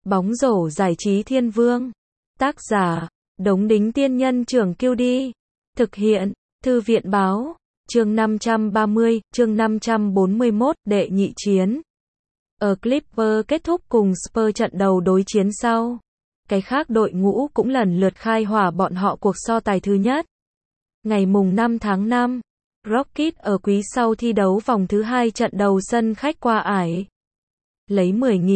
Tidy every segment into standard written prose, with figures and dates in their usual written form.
Bóng rổ giải trí thiên vương. Tác giả, Đống Đính Tiên Nhân Trưởng Kiêu Đi. Thực hiện, Thư viện Báo. Chương 530, chương 541, đệ nhị chiến. Ở Clippers kết thúc cùng Spurs trận đầu đối chiến sau. Cái khác đội ngũ cũng lần lượt khai hỏa bọn họ cuộc so tài thứ nhất. Ngày mùng 5 tháng 5, Rockets ở quý sau thi đấu vòng thứ 2 trận đầu sân khách qua ải. Lấy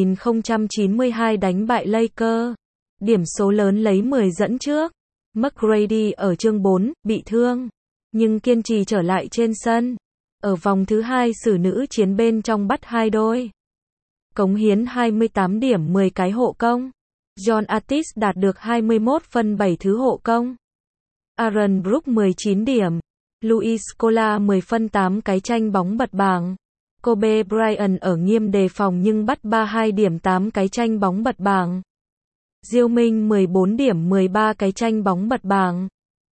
10.092 đánh bại Lakers. Điểm số lớn lấy 10 dẫn trước. McGrady ở chương 4, bị thương, nhưng kiên trì trở lại trên sân. Ở vòng thứ 2 xử nữ chiến bên trong bắt hai đôi. Cống hiến 28 điểm 10 cái hộ công. John Artis đạt được 21 phân 7 thứ hộ công. Aaron Brooks 19 điểm. Luis Scola 10 phân 8 cái tranh bóng bật bảng. Kobe Bryant ở nghiêm đề phòng nhưng bắt 32 điểm 8 cái tranh bóng bật bảng. Diêu Minh 14 điểm 13 cái tranh bóng bật bảng.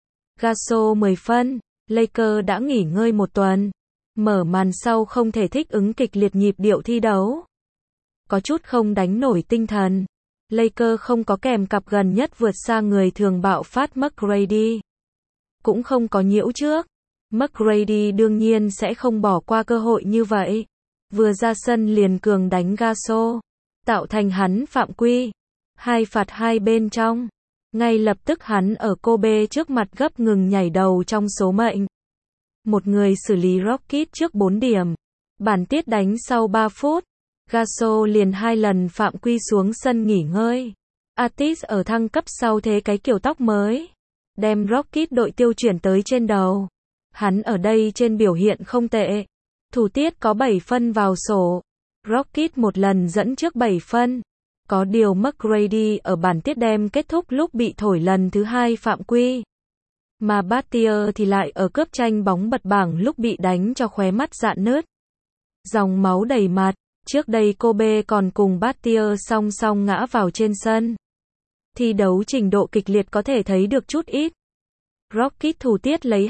Gasol 10 phân. Lakers đã nghỉ ngơi một tuần. Mở màn sau không thể thích ứng kịch liệt nhịp điệu thi đấu. Có chút không đánh nổi tinh thần. Lakers không có kèm cặp gần nhất vượt xa người thường bạo phát McGrady. Cũng không có nhiễu trước. McGrady đương nhiên sẽ không bỏ qua cơ hội như vậy. Vừa ra sân liền cường đánh Gasol, tạo thành hắn phạm quy. 2 phạt 2 bên trong. Ngay lập tức hắn ở Kobe trước mặt gấp ngừng nhảy đầu trong số mệnh. Một người xử lý Rockets trước 4 điểm. Bản tiết đánh sau 3 phút. Gasol liền 2 lần phạm quy xuống sân nghỉ ngơi. Artis ở thăng cấp sau thế cái kiểu tóc mới. Đem Rockets đội tiêu chuyển tới trên đầu. Hắn ở đây trên biểu hiện không tệ. Thủ tiết có 7 phân vào sổ. Rockets một lần dẫn trước 7 phân. Có điều McGrady ở bản tiết đem kết thúc lúc bị thổi lần thứ 2 phạm quy. Mà Battier thì lại ở cướp tranh bóng bật bảng lúc bị đánh cho khóe mắt rạn nứt. Dòng máu đầy mặt. Trước đây Kobe còn cùng Battier song song ngã vào trên sân. Thi đấu trình độ kịch liệt có thể thấy được chút ít. Rockets thủ tiết lấy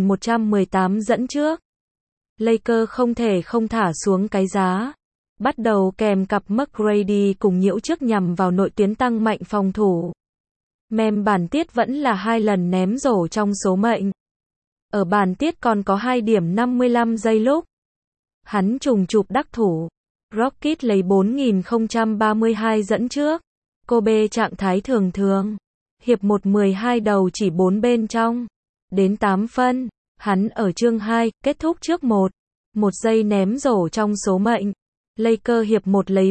2.118 dẫn trước. Lakers không thể không thả xuống cái giá. Bắt đầu kèm cặp McGrady cùng nhiễu trước nhằm vào nội tuyến tăng mạnh phòng thủ. Mem bản tiết vẫn là 2 lần ném rổ trong số mệnh. Ở bản tiết còn có 2 điểm 55 giây lúc. Hắn trùng chụp đắc thủ. Rockets lấy 4.032 dẫn trước. Kobe trạng thái thường thường. Hiệp 1 12 đầu chỉ 4 bên trong. Đến 8 phân. Hắn ở chương 2, kết thúc trước 1. 1 giây ném rổ trong số mệnh. Lakers hiệp 1 lấy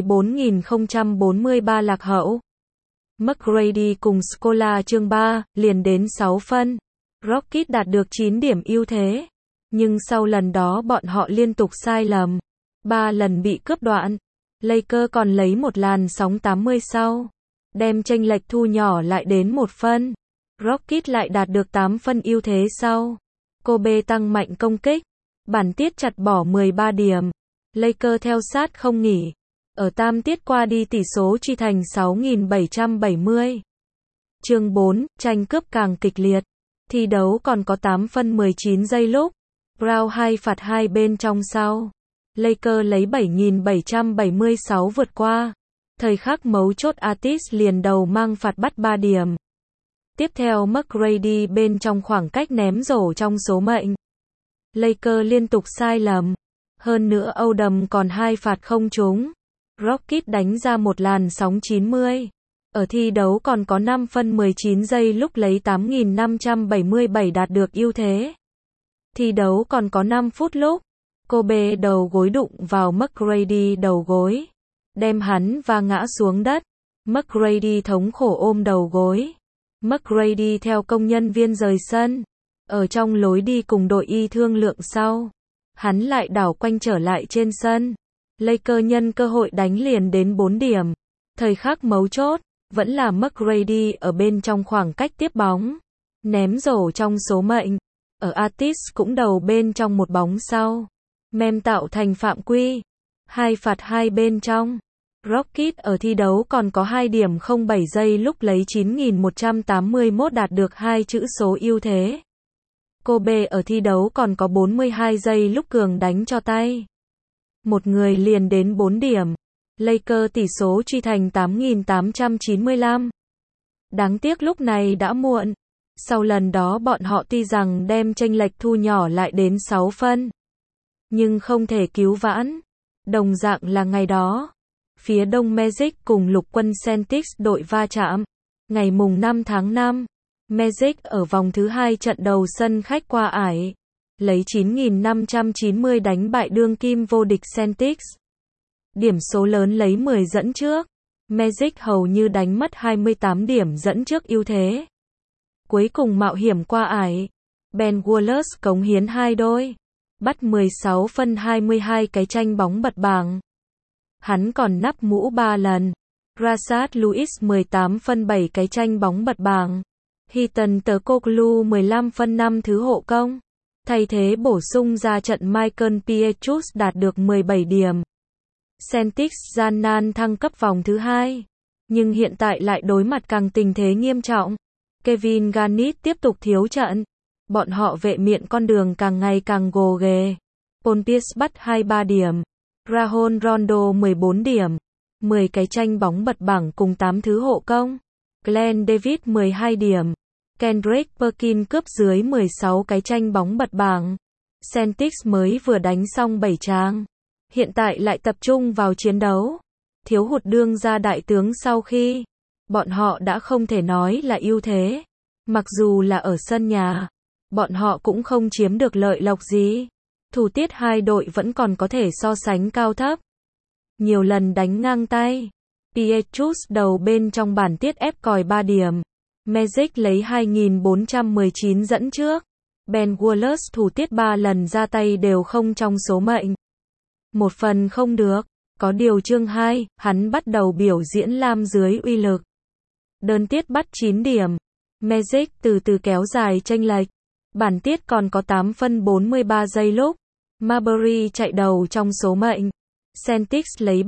4.043 lạc hậu. McGrady cùng Scola chương 3, liền đến 6 phân. Rockets đạt được 9 điểm ưu thế. Nhưng sau lần đó bọn họ liên tục sai lầm. 3 lần bị cướp đoạn. Lakers còn lấy một làn sóng 80 sau. Đem chênh lệch thu nhỏ lại đến 1 phân. Rockets lại đạt được 8 phân ưu thế sau. Kobe tăng mạnh công kích. Bản tiết chặt bỏ 13 điểm. Lakers theo sát không nghỉ. Ở tam tiết qua đi tỷ số truy thành 6.770. Chương 4, tranh cướp càng kịch liệt. Thi đấu còn có 8 phân 19 giây lúc. Brown 2 phạt 2 bên trong sau. Lakers lấy 7.776 vượt qua. Thời khắc mấu chốt Artis liền đầu mang phạt bắt 3 điểm. Tiếp theo McGrady bên trong khoảng cách ném rổ trong số mệnh. Lakers liên tục sai lầm. Hơn nữa Odom còn 2 phạt không trúng. Rockets đánh ra một làn sóng 90. Ở thi đấu còn có 5 phân 19 giây lúc lấy 8.577 đạt được ưu thế. Thi đấu còn có 5 phút lúc. Kobe đầu gối đụng vào McGrady đầu gối. Đem hắn và ngã xuống đất. McGrady thống khổ ôm đầu gối. McGrady theo công nhân viên rời sân. Ở trong lối đi cùng đội y thương lượng sau. Hắn lại đảo quanh trở lại trên sân. Lakers nhân cơ hội đánh liền đến 4 điểm. Thời khắc mấu chốt, vẫn là McGrady ở bên trong khoảng cách tiếp bóng. Ném rổ trong số mệnh. Ở Artis cũng đầu bên trong một bóng sau. Mem tạo thành phạm quy. 2 phạt 2 bên trong. Rockets ở thi đấu còn có 2 điểm 07 giây lúc lấy 9.181 đạt được 2 chữ số ưu thế. Kobe ở thi đấu còn có 42 giây lúc cường đánh cho tay. Một người liền đến 4 điểm. Lakers tỷ số truy thành 8.895. Đáng tiếc lúc này đã muộn. Sau lần đó bọn họ tuy rằng đem chênh lệch thu nhỏ lại đến 6 phân, nhưng không thể cứu vãn. Đồng dạng là ngày đó, phía đông Magic cùng lục quân Celtics đội va chạm. Ngày mùng 5 tháng 5, Magic ở vòng thứ 2 trận đầu sân khách qua ải, lấy 9.590 đánh bại đương kim vô địch Celtics. Điểm số lớn lấy 10 dẫn trước. Magic hầu như đánh mất 28 điểm dẫn trước ưu thế. Cuối cùng mạo hiểm qua ải. Ben Wallace cống hiến 2 đôi, bắt 16 phân 22 cái tranh bóng bật bảng. Hắn còn nắp mũ 3 lần. Rashard Lewis 18 phân 7 cái tranh bóng bật bảng. Heaton Turkoglu 15 phân 5 thứ hộ công. Thay thế bổ sung ra trận Michael Pietrus đạt được 17 điểm. Celtics gian nan thăng cấp vòng thứ 2, nhưng hiện tại lại đối mặt càng tình thế nghiêm trọng. Kevin Garnett tiếp tục thiếu trận. Bọn họ vệ miện con đường càng ngày càng gồ ghề. Paul Pierce bắt 23 điểm. Rajon Rondo 14 điểm. 10 cái tranh bóng bật bảng cùng 8 thứ hộ công. Glenn Davis 12 điểm. Kendrick Perkins cướp dưới 16 cái tranh bóng bật bảng. Celtics mới vừa đánh xong 7 trang. Hiện tại lại tập trung vào chiến đấu. Thiếu hụt đương gia đại tướng sau khi bọn họ đã không thể nói là ưu thế. Mặc dù là ở sân nhà, bọn họ cũng không chiếm được lợi lộc gì. Thủ tiết hai đội vẫn còn có thể so sánh cao thấp. Nhiều lần đánh ngang tay. Pietrus đầu bên trong bản tiết ép còi 3 điểm. Magic lấy 2.419 dẫn trước. Ben Wallace thủ tiết 3 lần ra tay đều không trong số mệnh. Một phần không được. Có điều chương 2, hắn bắt đầu biểu diễn lam dưới uy lực. Đơn tiết bắt 9 điểm. Magic từ từ kéo dài chênh lệch. Bản tiết còn có 8 phân 43 giây lúc Marbury chạy đầu trong số mệnh. Celtics lấy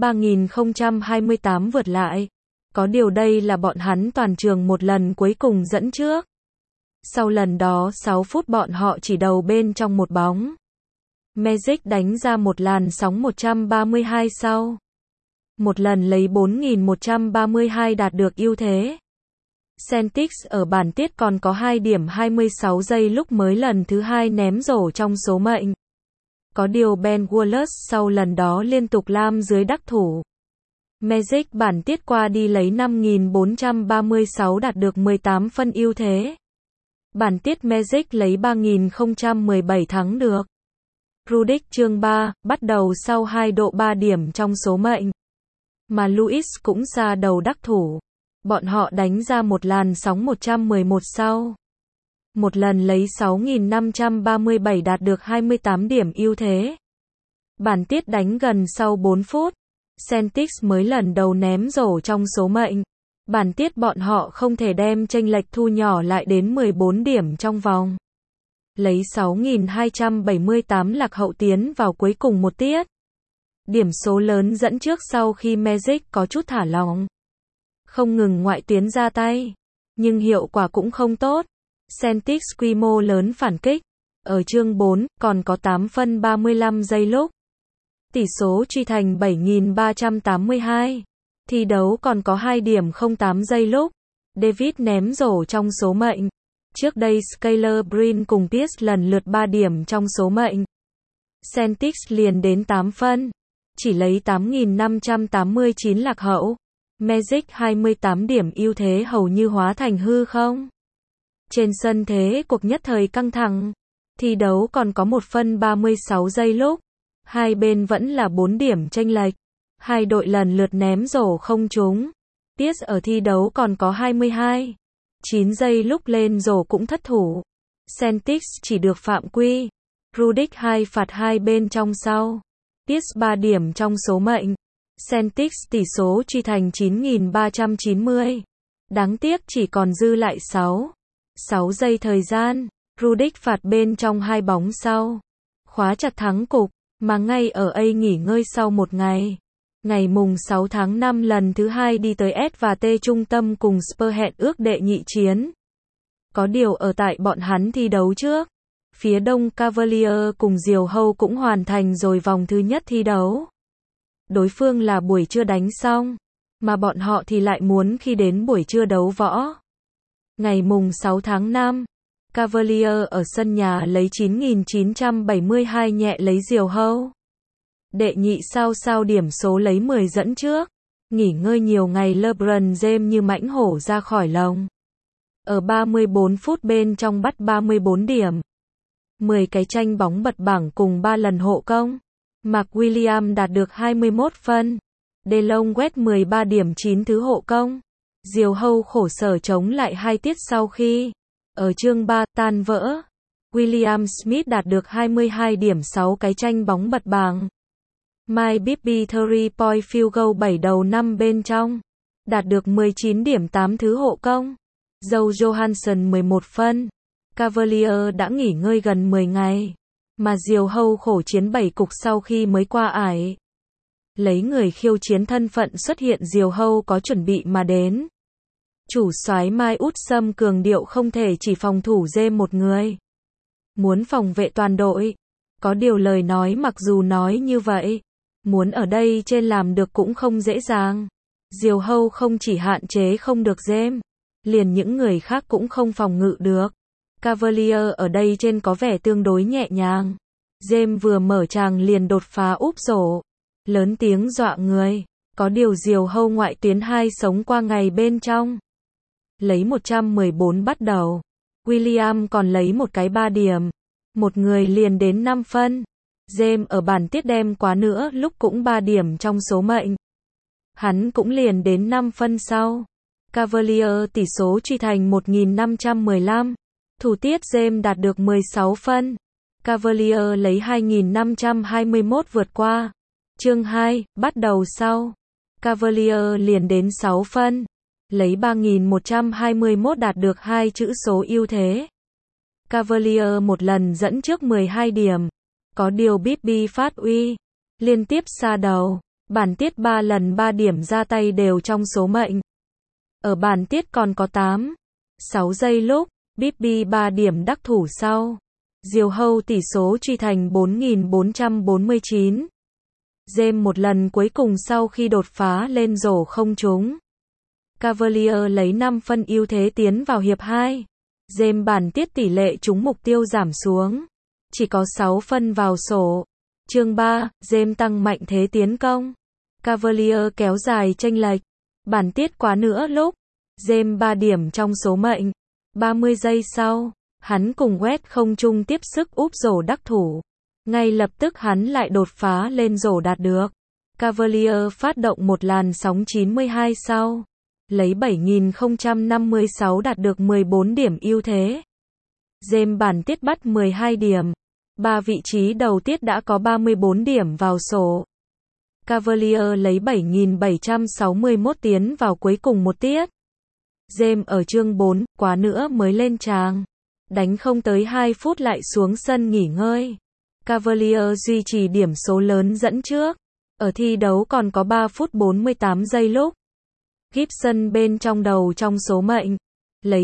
3.028 vượt lại. Có điều đây là bọn hắn toàn trường một lần cuối cùng dẫn trước. Sau lần đó 6 phút bọn họ chỉ đầu bên trong một bóng. Magic đánh ra một làn sóng 132 sau. Một lần lấy 4.132 đạt được ưu thế. Celtics ở bản tiết còn có 2 điểm 26 giây lúc mới lần thứ 2 ném rổ trong số mệnh. Có điều Ben Wallace sau lần đó liên tục lam dưới đắc thủ. Magic bản tiết qua đi lấy 5.436 đạt được 18 phân ưu thế. Bản tiết Magic lấy 3.017 thắng được. Rudick chương 3, bắt đầu sau 2 độ 3 điểm trong số mệnh. Mà Lewis cũng ra đầu đắc thủ. Bọn họ đánh ra một làn sóng 111 sau. Một lần lấy 6.537 đạt được 28 điểm ưu thế. Bản tiết đánh gần sau 4 phút. Celtics mới lần đầu ném rổ trong số mệnh. Bản tiết bọn họ không thể đem chênh lệch thu nhỏ lại đến 14 điểm trong vòng. Lấy 6.278 lạc hậu tiến vào cuối cùng một tiết. Điểm số lớn dẫn trước sau khi Magic có chút thả lỏng. Không ngừng ngoại tuyến ra tay. Nhưng hiệu quả cũng không tốt. Celtics quy mô lớn phản kích. Ở chương 4, còn có 8 phân 35 giây lúc. Tỷ số truy thành 7.382. Thi đấu còn có 2 điểm 08 giây lúc. David ném rổ trong số mệnh. Trước đây Skylar Green cùng Pierce lần lượt 3 điểm trong số mệnh. Celtics liền đến 8 phân. Chỉ lấy 8.589 lạc hậu. Magic 28 điểm ưu thế hầu như hóa thành hư không. Trên sân thế cuộc nhất thời căng thẳng. Thi đấu còn có 1 phân 36 giây lúc. Hai bên vẫn là 4 điểm chênh lệch. Hai đội lần lượt ném rổ không trúng. Pierce ở thi đấu còn có 22. 9 giây lúc lên rổ cũng thất thủ. Celtics chỉ được phạm quy. Rudick 2 phạt hai bên trong sau. Pierce 3 điểm trong số mệnh. Celtics tỷ số truy thành 9.390. Đáng tiếc chỉ còn dư lại 6 giây thời gian. Rudick phạt bên trong hai bóng sau. Khóa chặt thắng cục. Mà ngay ở A nghỉ ngơi sau một ngày. Ngày mùng 6 tháng 5 lần thứ 2 đi tới S&T trung tâm cùng Spurs hẹn ước đệ nhị chiến. Có điều ở tại bọn hắn thi đấu trước. Phía đông Cavalier cùng Diều Hâu cũng hoàn thành rồi vòng thứ nhất thi đấu. đối phương là buổi trưa đánh xong, mà bọn họ thì lại muốn khi đến buổi trưa đấu võ. Ngày mùng 6 tháng 5, Cavalier ở sân nhà lấy 9.972 nhẹ lấy diều hâu. Đệ nhị sao điểm số lấy 10 dẫn trước. Nghỉ ngơi nhiều ngày LeBron James như mãnh hổ ra khỏi lồng. Ở 34 phút bên trong bắt 34 điểm. 10 cái tranh bóng bật bảng cùng 3 lần hộ công. Mark Williams đạt được 21 phân. DeLong West 13 điểm 9 thứ hộ công. Diều hâu khổ sở chống lại 2 tiết sau khi ở chương 3 tan vỡ. William Smith đạt được 22 điểm 6 cái tranh bóng bật bảng. Mike Bibby 3-point field goal 7 đầu năm bên trong. Đạt được 19 điểm 8 thứ hộ công. Joe Johansson 11 phân. Cavalier đã nghỉ ngơi gần 10 ngày. Mà diều hâu khổ chiến 7 cục sau khi mới qua ải. Lấy người khiêu chiến thân phận xuất hiện diều hâu có chuẩn bị mà đến. Chủ soái Mai Út Sâm cường điệu không thể chỉ phòng thủ James một người. Muốn phòng vệ toàn đội. Có điều lời nói mặc dù nói như vậy. Muốn ở đây trên làm được cũng không dễ dàng. Diều hâu không chỉ hạn chế không được James. Liền những người khác cũng không phòng ngự được. Cavalier ở đây trên có vẻ tương đối nhẹ nhàng. James vừa mở tràng liền đột phá úp rổ. Lớn tiếng dọa người. Có điều diều hâu ngoại tuyến 2 sống qua ngày bên trong. Lấy 114 bắt đầu. William còn lấy một cái 3 điểm. Một người liền đến 5 phân. James ở bản tiết đem quá nữa lúc cũng 3 điểm trong số mệnh. Hắn cũng liền đến 5 phân sau. Cavalier tỷ số truy thành 1515. Thủ tiết James đạt được 16 phân. Cavalier lấy 2521 vượt qua. Chương 2, bắt đầu sau. Cavalier liền đến 6 phân. Lấy 3121 đạt được 2 chữ số ưu thế. Cavalier một lần dẫn trước 12 điểm. Có điều Bibby phát uy. Liên tiếp xa đầu. Bản tiết 3 lần 3 điểm ra tay đều trong số mệnh. Ở bản tiết còn có 6 giây lúc. Bibby 3 điểm đắc thủ sau. Diều hâu tỷ số truy thành 4449. James một lần cuối cùng sau khi đột phá lên rổ không trúng. Cavalier lấy 5 phân ưu thế tiến vào hiệp 2. James bản tiết tỷ lệ trúng mục tiêu giảm xuống. Chỉ có 6 phân vào sổ. Chương 3, James tăng mạnh thế tiến công. Cavalier kéo dài chênh lệch. Bản tiết quá nữa lúc. James 3 điểm trong số mệnh. 30 giây sau, hắn cùng West không chung tiếp sức úp rổ đắc thủ. Ngay lập tức hắn lại đột phá lên rổ đạt được. Cavalier phát động một làn sóng 92 sau. Lấy 7056 đạt được 14 điểm ưu thế. James bản tiết bắt 12 điểm. 3 vị trí đầu tiết đã có 34 điểm vào sổ. Cavalier lấy 7761 tiến vào cuối cùng một tiết. James ở chương 4, quá nữa mới lên tràng. Đánh không tới 2 phút lại xuống sân nghỉ ngơi. Cavalier duy trì điểm số lớn dẫn trước. Ở thi đấu còn có 3 phút 48 giây lúc. Gibson bên trong đầu trong số mệnh. Lấy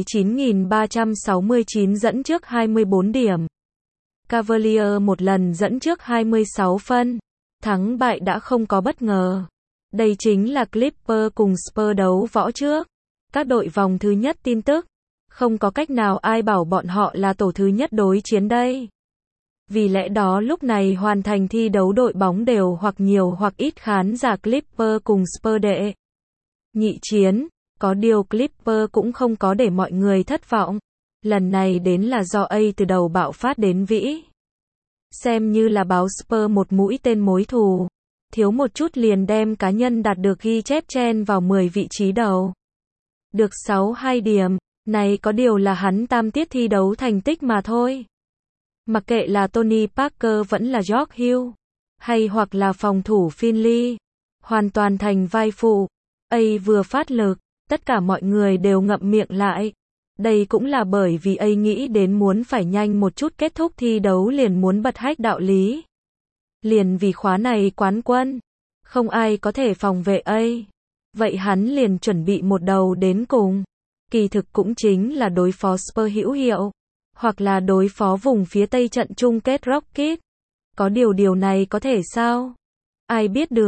9369 dẫn trước 24 điểm. Cavalier một lần dẫn trước 26 phân. Thắng bại đã không có bất ngờ. Đây chính là Clippers cùng Spurs đấu võ trước. Các đội vòng thứ nhất tin tức. Không có cách nào ai bảo bọn họ là tổ thứ nhất đối chiến đây. Vì lẽ đó lúc này hoàn thành thi đấu đội bóng đều hoặc nhiều hoặc ít khán giả Clippers cùng Spurs đệ nhị chiến. Có điều Clippers cũng không có để mọi người thất vọng. Lần này đến là do A từ đầu bạo phát đến vĩ. Xem như là báo Spurs một mũi tên mối thù. Thiếu một chút liền đem cá nhân đạt được ghi chép chen vào 10 vị trí đầu. Được 62 điểm. Này có điều là hắn tam tiết thi đấu thành tích mà thôi. Mặc kệ là Tony Parker vẫn là George Hill. Hay hoặc là phòng thủ Finley. Hoàn toàn thành vai phụ. A vừa phát lực. Tất cả mọi người đều ngậm miệng lại. Đây cũng là bởi vì A nghĩ đến muốn phải nhanh một chút kết thúc thi đấu liền muốn bật hách đạo lý. Liền vì khóa này quán quân. Không ai có thể phòng vệ A. Vậy hắn liền chuẩn bị một đầu đến cùng. Kỳ thực cũng chính là đối phó Spurs hữu hiệu. Hoặc là đối phó vùng phía tây trận chung kết Rockets. Có điều này có thể sao? Ai biết được.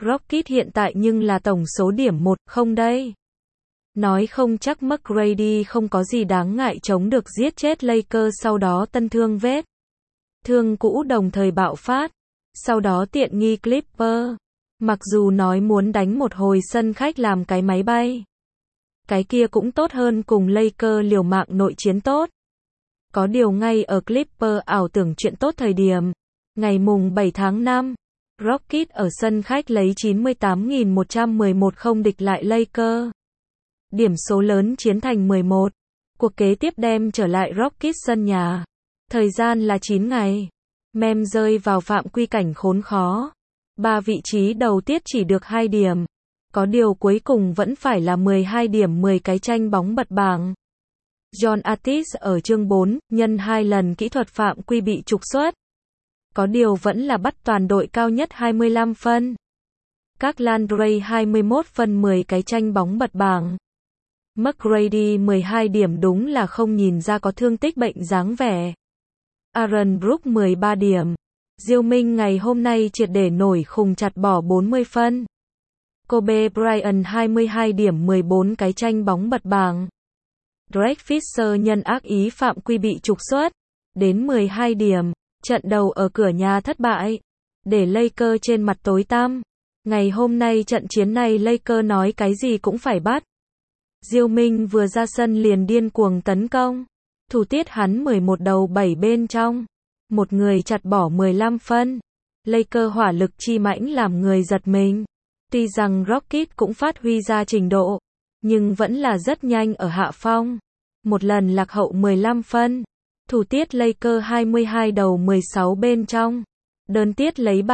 Rockets hiện tại nhưng là tổng số điểm 1-0 đây. Nói không chắc McGrady không có gì đáng ngại chống được giết chết Lakers sau đó tân thương vết thương cũ đồng thời bạo phát. Sau đó tiện nghi Clipper. Mặc dù nói muốn đánh một hồi sân khách làm cái máy bay. Cái kia cũng tốt hơn cùng Lakers liều mạng nội chiến tốt. Có điều ngay ở Clipper ảo tưởng chuyện tốt thời điểm. Ngày mùng 7 tháng 5, Rockets ở sân khách lấy 98.111 không địch lại Lakers. Điểm số lớn chiến thành 11. Cuộc kế tiếp đem trở lại Rockets sân nhà. Thời gian là 9 ngày. Mem rơi vào phạm quy cảnh khốn khó. 3 vị trí đầu tiết chỉ được 2 điểm. Có điều cuối cùng vẫn phải là 12 điểm 10 cái tranh bóng bật bảng. John Artis ở chương 4, nhân 2 lần kỹ thuật phạm quy bị trục xuất. Có điều vẫn là bắt toàn đội cao nhất 25 phân. Các Landry 21 phân 10 cái tranh bóng bật bảng. McGrady 12 điểm đúng là không nhìn ra có thương tích bệnh dáng vẻ. Aaron Brooks 13 điểm. Diêu Minh ngày hôm nay triệt để nổi khùng chặt bỏ 40 phân. Kobe Bryant 22 điểm 14 cái tranh bóng bật bảng. Derek Fisher nhân ác ý phạm quy bị trục xuất. Đến 12 điểm. Trận đầu ở cửa nhà thất bại. Để Lakers trên mặt tối tăm. Ngày hôm nay trận chiến này Lakers nói cái gì cũng phải bắt. Diêu Minh vừa ra sân liền điên cuồng tấn công. Thủ tiết hắn 11 đầu 7 bên trong. Một người chặt bỏ 15 phân. Lakers hỏa lực chi mãnh làm người giật mình. Tuy rằng Rockets cũng phát huy ra trình độ. Nhưng vẫn là rất nhanh ở hạ phong. Một lần lạc hậu 15 phân. Thủ tiết Lakers 22 đầu 16 bên trong. Đơn tiết lấy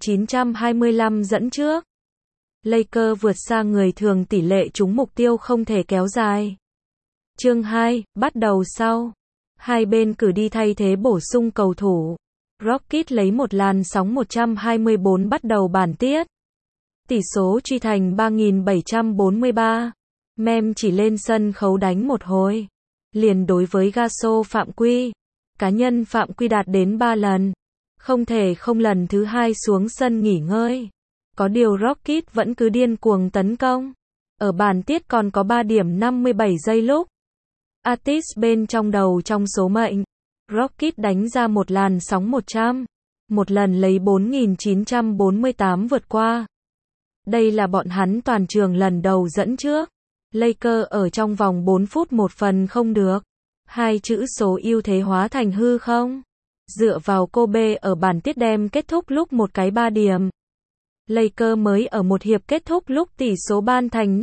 3.925 dẫn trước. Lakers vượt xa người thường tỷ lệ trúng mục tiêu không thể kéo dài. Chương 2, bắt đầu sau. Hai bên cử đi thay thế bổ sung cầu thủ. Rockets lấy một làn sóng 124 bắt đầu bản tiết. Tỷ số truy thành 3.743. Mem chỉ lên sân khấu đánh một hồi. Liền đối với Gasol phạm quy. Cá nhân phạm quy đạt đến 3 lần. Không thể không lần thứ 2 xuống sân nghỉ ngơi. Có điều Rockets vẫn cứ điên cuồng tấn công. Ở bản tiết còn có 3 điểm 57 giây lúc. Artis bên trong đầu trong số mệnh. Rockets đánh ra một làn sóng 100. Một lần lấy 4.948 vượt qua. Đây là bọn hắn toàn trường lần đầu dẫn trước. Lakers ở trong vòng 4 phút một phần không được. Hai chữ số ưu thế hóa thành hư không. Dựa vào Kobe ở bản tiết đem kết thúc lúc một cái 3 điểm. Lakers mới ở một hiệp kết thúc lúc tỷ số ban thành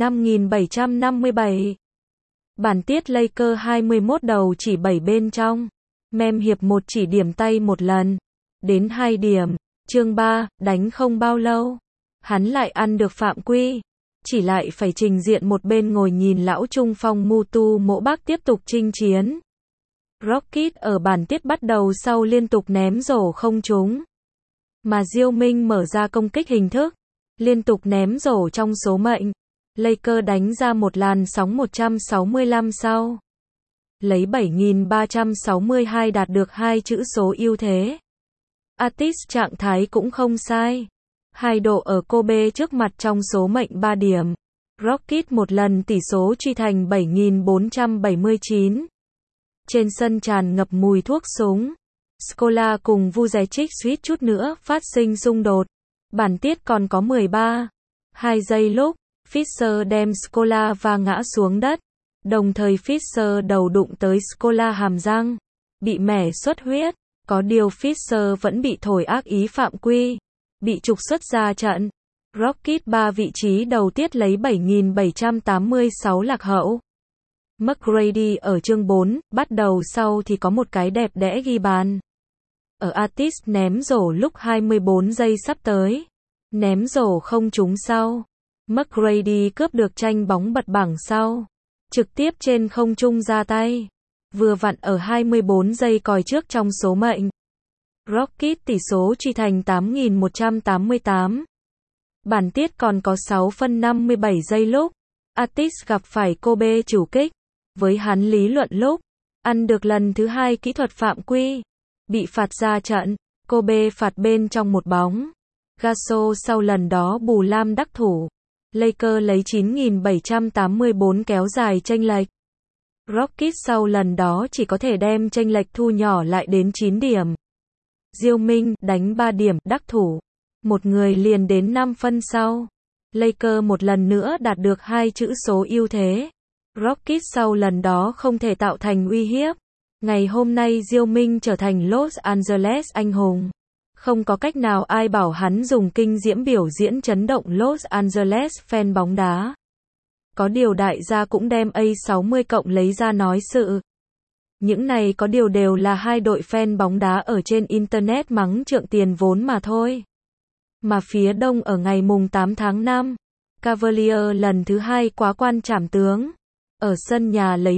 5.757. Bản tiết Lakers 21 đầu chỉ 7 bên trong. Mem hiệp 1 chỉ điểm tay một lần. Đến 2 điểm. Chương 3, đánh không bao lâu. Hắn lại ăn được phạm quy. Chỉ lại phải trình diện một bên ngồi nhìn lão trung phong Mutu Mỗ Bác tiếp tục chinh chiến. Rockets ở bản tiết bắt đầu sau liên tục ném rổ không trúng. Mà Diêu Minh mở ra công kích hình thức. Liên tục ném rổ trong số mệnh. Lakers đánh ra một làn sóng 165 sau. Lấy 7.362 đạt được hai chữ số ưu thế. Artis trạng thái cũng không sai. 2 độ ở Kobe trước mặt trong số mệnh 3 điểm. Rockets một lần tỷ số truy thành 7.479. Trên sân tràn ngập mùi thuốc súng. Scola cùng Vucevic suýt chút nữa phát sinh xung đột. Bản tiết còn có 13. 2 giây lúc, Fisher đem Scola và ngã xuống đất. Đồng thời Fisher đầu đụng tới Scola hàm răng. Bị mẻ xuất huyết. Có điều Fisher vẫn bị thổi ác ý phạm quy. Bị trục xuất ra trận. Rockets 3 vị trí đầu tiết lấy 7.786 lạc hậu. McGrady ở chương 4, bắt đầu sau thì có một cái đẹp đẽ ghi bàn. Ở Artis ném rổ lúc 24 giây sắp tới. Ném rổ không trúng sau. McGrady cướp được tranh bóng bật bảng sau. Trực tiếp trên không trung ra tay. Vừa vặn ở 24 giây còi trước trong số mệnh. Rockets tỷ số truy thành 8.188. Bản tiết còn có 6 phân 57 giây lúc. Artis gặp phải Kobe chủ kích. Với hắn lý luận lúc. Ăn được lần thứ 2 kỹ thuật phạm quy. Bị phạt ra trận. Kobe phạt bên trong một bóng. Gaso sau lần đó bù lam đắc thủ. Lakers lấy 9.784 kéo dài chênh lệch. Rockets sau lần đó chỉ có thể đem chênh lệch thu nhỏ lại đến 9 điểm. Diêu Minh đánh 3 điểm đắc thủ. Một người liền đến 5 phân sau. Lakers một lần nữa đạt được 2 chữ số ưu thế. Rockets sau lần đó không thể tạo thành uy hiếp. Ngày hôm nay Diêu Minh trở thành Los Angeles anh hùng. Không có cách nào ai bảo hắn dùng kinh diễm biểu diễn chấn động Los Angeles fan bóng đá. Có điều đại gia cũng đem A60 cộng lấy ra nói sự. Những này có điều đều là hai đội fan bóng đá ở trên Internet mắng trượng tiền vốn mà thôi. Mà phía đông ở ngày mùng 8 tháng 5, Cavaliers lần thứ 2 quá quan trảm tướng. Ở sân nhà lấy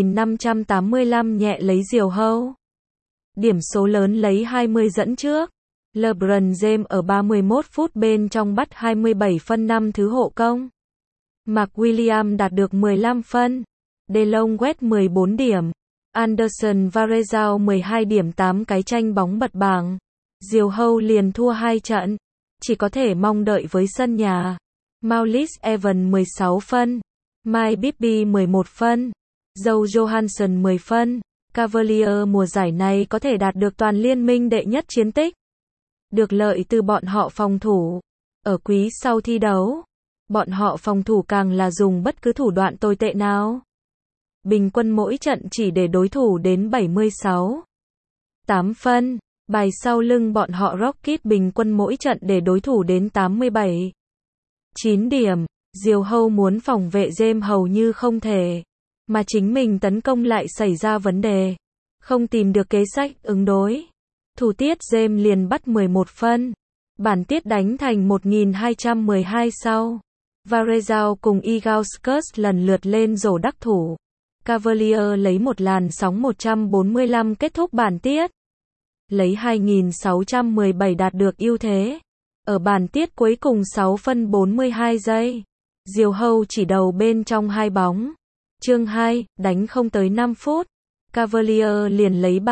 10.585 nhẹ lấy diều hâu. Điểm số lớn lấy 20 dẫn trước. LeBron James ở 31 phút bên trong bắt 27 phân 5 thứ hộ công. Mark Williams đạt được 15 phân. DeLong West 14 điểm. Anderson Varejao 12 điểm 8 cái tranh bóng bật bảng. Diều hâu liền thua 2 trận. Chỉ có thể mong đợi với sân nhà. Maurice Evans 16 phân. Mike Bibby 11 phân. Joe Johansson 10 phân. Cavaliers mùa giải này có thể đạt được toàn liên minh đệ nhất chiến tích. Được lợi từ bọn họ phòng thủ. Ở quý sau thi đấu, bọn họ phòng thủ càng là dùng bất cứ thủ đoạn tồi tệ nào. Bình quân mỗi trận chỉ để đối thủ đến 76. 8 phân. Bài sau lưng bọn họ Rockets bình quân mỗi trận để đối thủ đến 87. 9 điểm. Diều hâu muốn phòng vệ James hầu như không thể. Mà chính mình tấn công lại xảy ra vấn đề. Không tìm được kế sách ứng đối. Thủ tiết James liền bắt 11 phân. Bản tiết đánh thành 1212 sau. Varejao cùng Ilgauskas lần lượt lên rổ đắc thủ. Cavaliers lấy một làn sóng 145 kết thúc bản tiết. Lấy 2617 đạt được ưu thế. Ở bản tiết cuối cùng 6 phân 42 giây. Diều hâu chỉ đầu bên trong hai bóng. Chương 2, đánh không tới 5 phút. Cavaliers liền lấy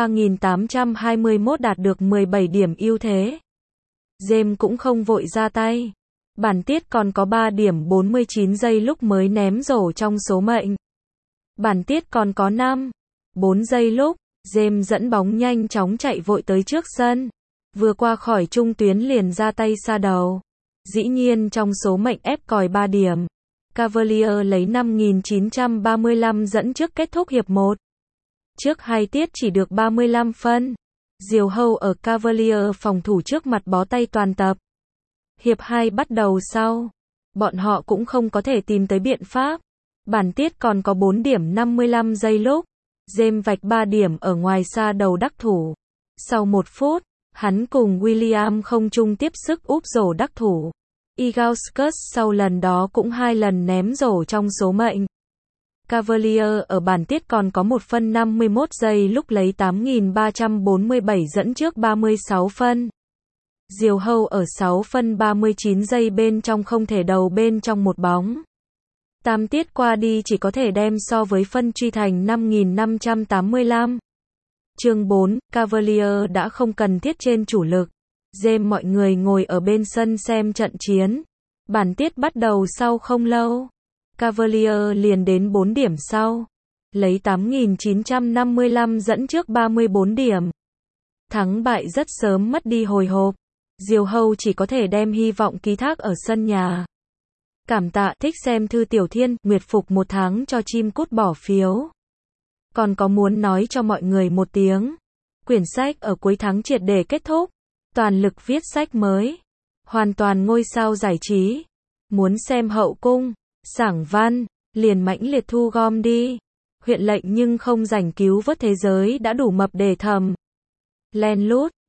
3821 đạt được 17 điểm ưu thế. James cũng không vội ra tay. Bản tiết còn có 3 điểm 49 giây lúc mới ném rổ trong số mệnh. Bản tiết còn có 4 giây lúc, James dẫn bóng nhanh chóng chạy vội tới trước sân. Vừa qua khỏi trung tuyến liền ra tay xa đầu. Dĩ nhiên trong số mệnh ép còi 3 điểm. Cavaliers lấy 5.935 dẫn trước kết thúc hiệp 1. Trước 2 tiết chỉ được 35 phân. Diều hâu ở Cavaliers phòng thủ trước mặt bó tay toàn tập. Hiệp 2 bắt đầu sau. Bọn họ cũng không có thể tìm tới biện pháp. Bản tiết còn có 4 điểm 55 giây lúc. James vạch 3 điểm ở ngoài xa đầu đắc thủ. Sau 1 phút, hắn cùng William không chung tiếp sức úp rổ đắc thủ. Ilgauskas sau lần đó cũng 2 lần ném rổ trong số mệnh. Cavaliers ở bản tiết còn có 1 phân 51 giây lúc lấy 8.347 dẫn trước 36 phân. Diều hâu ở 6 phân 39 giây bên trong không thể đầu bên trong một bóng. 8 tiết qua đi chỉ có thể đem so với phân truy thành 5.585. Chương 4, Cavaliers đã không cần thiết trên chủ lực. James mọi người ngồi ở bên sân xem trận chiến. Bản tiết bắt đầu sau không lâu. Cavaliers liền đến 4 điểm sau. Lấy 8.955 dẫn trước 34 điểm. Thắng bại rất sớm mất đi hồi hộp. Diều hâu chỉ có thể đem hy vọng ký thác ở sân nhà. Cảm tạ thích xem thư Tiểu Thiên, Nguyệt Phục 1 tháng cho chim cút bỏ phiếu. Còn có muốn nói cho mọi người một tiếng. Quyển sách ở cuối tháng triệt để kết thúc. Toàn lực viết sách mới. Hoàn toàn ngôi sao giải trí. Muốn xem hậu cung, sảng văn, liền mãnh liệt thu gom đi. Huyện lệnh nhưng không rảnh cứu vớt thế giới đã đủ mập để thầm. Len lút.